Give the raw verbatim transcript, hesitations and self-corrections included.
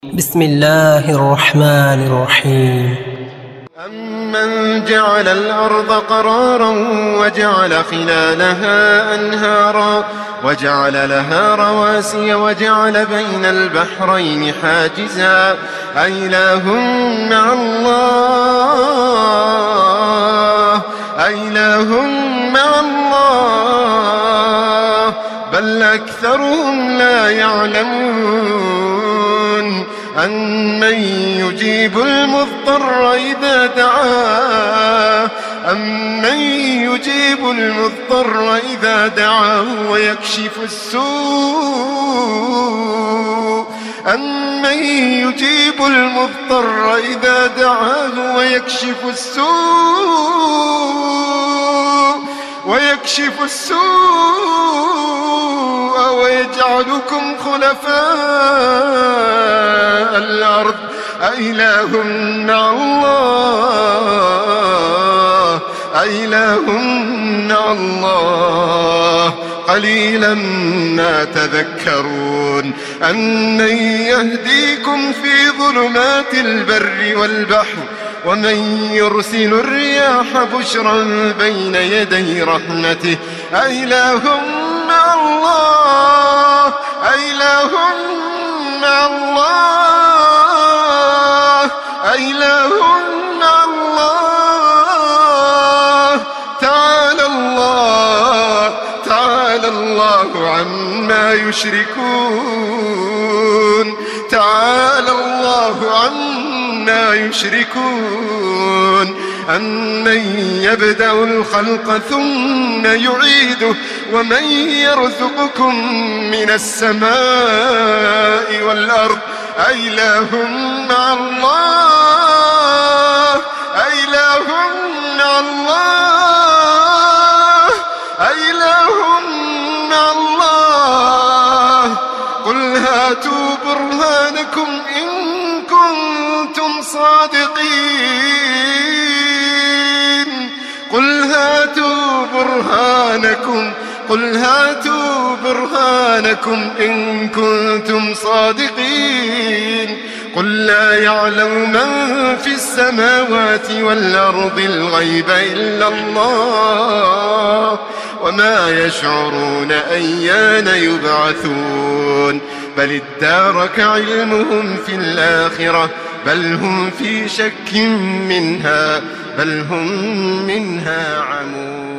بسم الله الرحمن الرحيم. أمن جعل الأرض قرارا وجعل خلالها أنهارا وجعل لها رواسي وجعل بين البحرين حاجزا أإله مع الله أإله مع الله بل أكثرهم لا يعلمون. أمن يجيب المضطر إذا دعاه أمن يجيب المضطر إذا دعاه ويكشف السوء أمن يجيب المضطر إذا دعاه ويكشف السوء ويكشف السوء ويجعلكم خلفاء الأرض أإله مع الله أإله مع الله قليلا ما تذكرون. أمن يهديكم في ظلمات البر والبحر ومن يرسل الرياح بشرا بين يدي رحمته أإله مع الله أإله مع الله أإله مع الله تعالى الله تعالى الله عما يشركون تعالى الله عما يشركون. أمن يبدأ الخلق ثم يعيده ومن يرزقكم من السماء والأرض أإله مع الله أإله مع الله أإله مع الله قل هاتوا برهانكم إن كنتم صادقين قل هاتوا برهانكم قل هاتوا برهانكم إن كنتم صادقين قل لا يعلم من في السماوات والأرض الغيب إلا الله وما يشعرون أيان يبعثون بل ادارك علمهم في الآخرة بل هم في شك منها بل هم منها عمون.